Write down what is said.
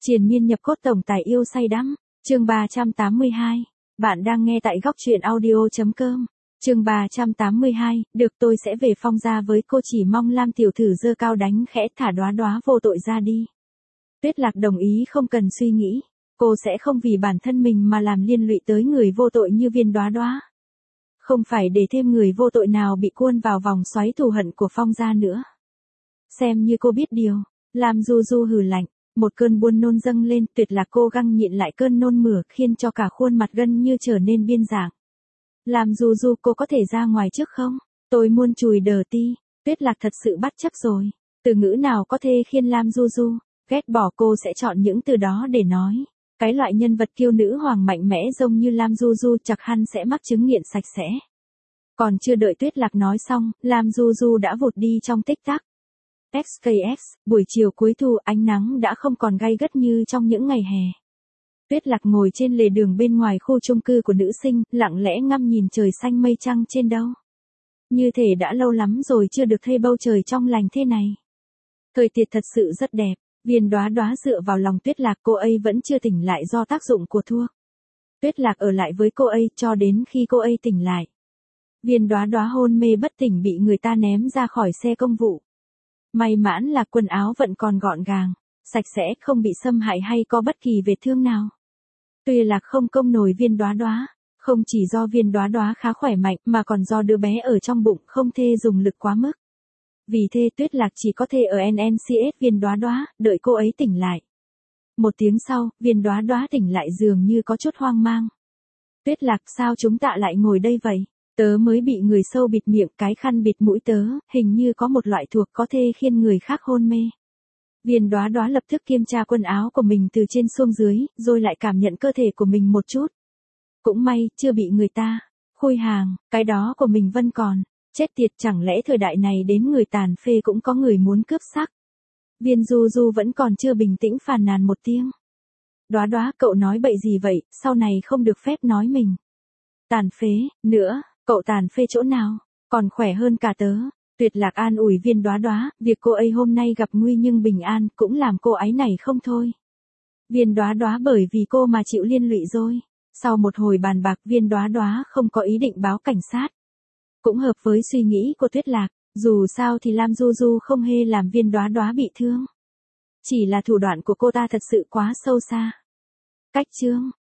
Triền miên nhập cốt tổng tài yêu say đắm. Chương 382. Bạn đang nghe tại góc truyện audio.com. Chương 382, được tôi sẽ về Phong gia với cô, chỉ mong Lam tiểu thư giơ cao đánh khẽ thả Đóa Đóa vô tội ra đi. Tuyết Lạc đồng ý không cần suy nghĩ, cô sẽ không vì bản thân mình mà làm liên lụy tới người vô tội như Viên Đóa Đóa. Không phải để thêm người vô tội nào bị cuốn vào vòng xoáy thù hận của Phong gia nữa. Xem như cô biết điều, Lam Du Du hừ lạnh, một cơn buồn nôn dâng lên, Tuyệt Lạc cố gắng nhịn lại cơn nôn mửa khiến cho cả khuôn mặt gân như trở nên biên dạng. Lam Du Du, cô có thể ra ngoài trước không? Tôi muốn chùi đờ ti. Tuyết Lạc thật sự bắt chấp rồi. Từ ngữ nào có thể khiến Lam Du Du ghét bỏ cô sẽ chọn những từ đó để nói. Cái loại nhân vật kiêu nữ hoàng mạnh mẽ giống như Lam Du Du chắc hẳn sẽ mắc chứng nghiện sạch sẽ. Còn chưa đợi Tuyết Lạc nói xong, Lam Du Du đã vụt đi trong tích tắc. XKS, buổi chiều cuối thu, ánh nắng đã không còn gay gắt như trong những ngày hè. Tuyết Lạc ngồi trên lề đường bên ngoài khu chung cư của nữ sinh, lặng lẽ ngắm nhìn trời xanh mây trắng trên đâu. Như thể đã lâu lắm rồi chưa được thấy bầu trời trong lành thế này. Thời tiết thật sự rất đẹp, Viên Đóa Đóa dựa vào lòng Tuyết Lạc, cô ấy vẫn chưa tỉnh lại do tác dụng của thuốc. Tuyết Lạc ở lại với cô ấy cho đến khi cô ấy tỉnh lại. Viên Đóa Đóa hôn mê bất tỉnh bị người ta ném ra khỏi xe công vụ. May mắn là quần áo vẫn còn gọn gàng, sạch sẽ, không bị xâm hại hay có bất kỳ vết thương nào. Tuy Lạc không công nổi Viên Đóa Đóa, không chỉ do Viên Đóa Đóa khá khỏe mạnh mà còn do đứa bé ở trong bụng không thể dùng lực quá mức. Vì thế Tuyết Lạc chỉ có thể ở NNCS Viên Đóa Đóa, đợi cô ấy tỉnh lại. Một tiếng sau, Viên Đóa Đóa tỉnh lại dường như có chút hoang mang. Tuyết Lạc, sao chúng ta lại ngồi đây vậy? Tớ mới bị người sâu bịt miệng, cái khăn bịt mũi tớ, hình như có một loại thuộc có thể khiến người khác hôn mê. Viên Đóa Đóa lập tức kiểm tra quần áo của mình từ trên xuống dưới, rồi lại cảm nhận cơ thể của mình một chút. Cũng may, chưa bị người ta khui hàng, cái đó của mình vẫn còn. Chết tiệt, chẳng lẽ thời đại này đến người tàn phê cũng có người muốn cướp sắc. Viên Du Du vẫn còn chưa bình tĩnh phàn nàn một tiếng. Đóa Đóa, cậu nói bậy gì vậy, sau này không được phép nói mình tàn phế nữa. Cậu tàn phê chỗ nào, còn khỏe hơn cả tớ. Tuyệt Lạc an ủi Viên Đóa Đóa, việc cô ấy hôm nay gặp nguy nhưng bình an cũng làm cô ấy này không thôi. Viên Đóa Đóa bởi vì cô mà chịu liên lụy rồi. Sau một hồi bàn bạc, Viên Đóa Đóa không có ý định báo cảnh sát. Cũng hợp với suy nghĩ của Tuyết Lạc, dù sao thì Lam Du Du không hề làm Viên Đóa Đóa bị thương. Chỉ là thủ đoạn của cô ta thật sự quá sâu xa. Cách chương